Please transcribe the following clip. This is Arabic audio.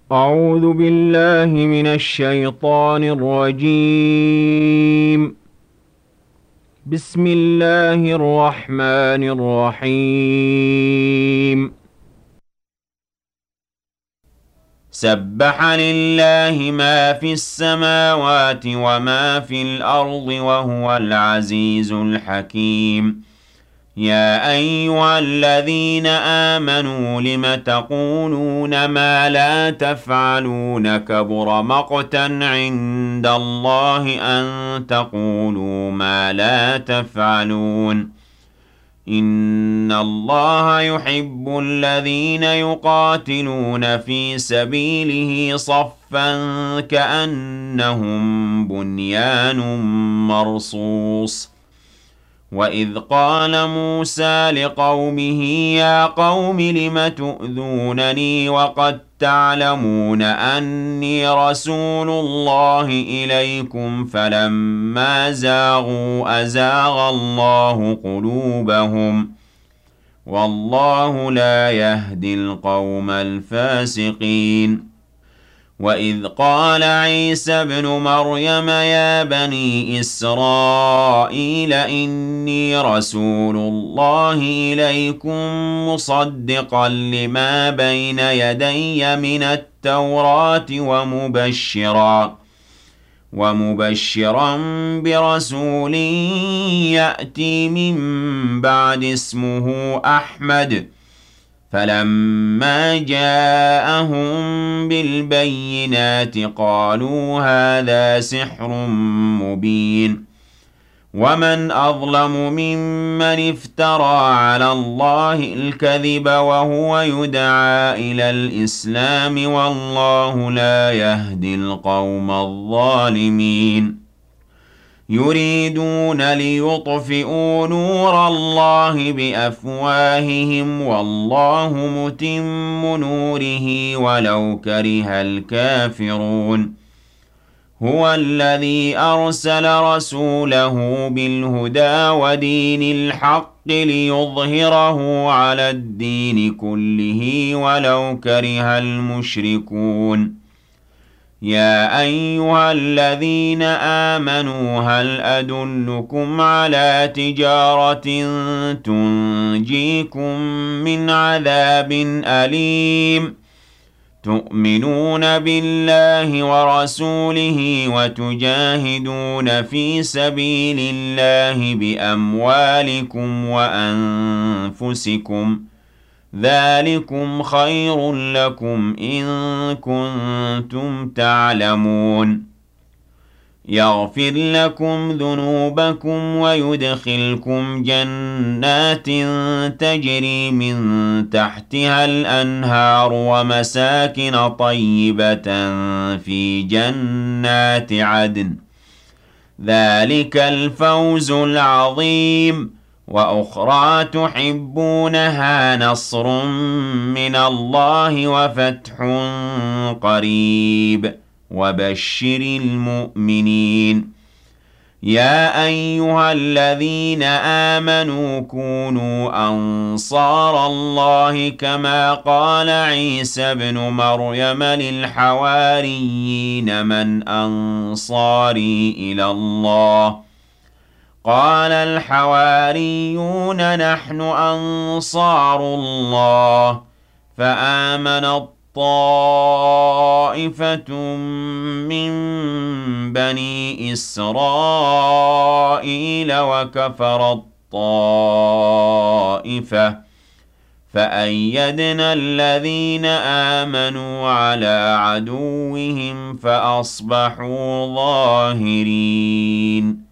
أعوذ بالله من الشيطان الرجيم. بسم الله الرحمن الرحيم. سبح لله ما في السماوات وما في الأرض وهو العزيز الحكيم. يا أيها الذين آمنوا لم تقولون ما لا تفعلون كبر مقتا عند الله أن تقولوا ما لا تفعلون. إن الله يحب الذين يقاتلون في سبيله صفا كأنهم بنيان مرصوص. وَإِذْ قَالَ مُوسَىٰ لِقَوْمِهِ يَا قَوْمِ لِمَ تُؤْذُونَنِي وَقَد تَّعْلَمُونَ أَنِّي رَسُولُ اللَّهِ إِلَيْكُمْ فَلَمَّا زَاغُوا أَزَاغَ اللَّهُ قُلُوبَهُمْ وَاللَّهُ لَا يَهْدِي الْقَوْمَ الْفَاسِقِينَ. وَإِذْ قَالَ عِيسَى ابْنُ مَرْيَمَ يَا بَنِي إِسْرَائِيلَ إِنِّي رَسُولُ اللَّهِ إِلَيْكُم مُّصَدِّقًا لِّمَا بَيْنَ يَدَيَّ مِنَ التَّوْرَاةِ وَمُبَشِّرًا بِرَسُولٍ يَأْتِي مِن بَعْدِي اسْمُهُ أَحْمَدُ. فَلَمَّا جَاءَهُم بِالْبَيِّنَاتِ قَالُوا هَٰذَا سِحْرٌ مُّبِينٌ. وَمَنْ أَظْلَمُ مِمَّنِ افْتَرَىٰ عَلَى اللَّهِ الْكَذِبَ وَهُوَ يُدْعَىٰ إِلَى الْإِسْلَامِ وَاللَّهُ لَا يَهْدِي الْقَوْمَ الظَّالِمِينَ. يُرِيدُونَ لِيُطْفِئُوا نُورَ اللَّهِ بِأَفْوَاهِهِمْ وَاللَّهُ مُتِمُّ نُورِهِ وَلَوْ كَرِهَ الْكَافِرُونَ. هُوَ الَّذِي أَرْسَلَ رَسُولَهُ بِالْهُدَىٰ وَدِينِ الْحَقِّ لِيُظْهِرَهُ عَلَى الدِّينِ كُلِّهِ وَلَوْ كَرِهَ الْمُشْرِكُونَ. يَا أَيُّهَا الَّذِينَ آمَنُوا هَلْ أَدُلُّكُمْ عَلَىٰ تِجَارَةٍ تُنجِيكُم مِّنْ عَذَابٍ أَلِيمٍ تُؤْمِنُونَ بِاللَّهِ وَرَسُولِهِ وَتُجَاهِدُونَ فِي سَبِيلِ اللَّهِ بِأَمْوَالِكُمْ وَأَنفُسِكُمْ ۚ ذَٰلِكُمْ خَيْرٌ لَّكُمْ إِن كُنتُمْ تَعْلَمُونَ. يَغْفِرْ لَكُمْ ذُنُوبَكُمْ وَيُدْخِلْكُمْ جَنَّاتٍ تَجْرِي مِن تَحْتِهَا الْأَنْهَارُ وَمَسَاكِنَ طَيِّبَةً فِي جَنَّاتِ عَدْنٍ ۚ ذَٰلِكَ الْفَوْزُ الْعَظِيمُ. وَأُخْرَىٰ تُحِبُّونَهَا نَصْرٌ مِّنَ اللَّهِ وَفَتْحٌ قَرِيبٌ وَبَشِّرِ الْمُؤْمِنِينَ. يَا أَيُّهَا الَّذِينَ آمَنُوا كُونُوا أَنصَارَ اللَّهِ كَمَا قَالَ عِيسَى ابْنُ مَرْيَمَ لِلْحَوَارِيِّينَ مَنْ أَنصَارِي إِلَى اللَّهِ قَالَ الْحَوَارِيُّونَ نَحْنُ أَنصَارُ اللَّهِ. فَآمَنَت طَّائِفَةٌ مِّن بَنِي إِسْرَائِيلَ وَكَفَرَت طَّائِفَةٌ فَأَيَّدْنَا الَّذِينَ آمَنُوا عَلَىٰ عَدُوِّهِمْ فَأَصْبَحُوا ظَاهِرِينَ.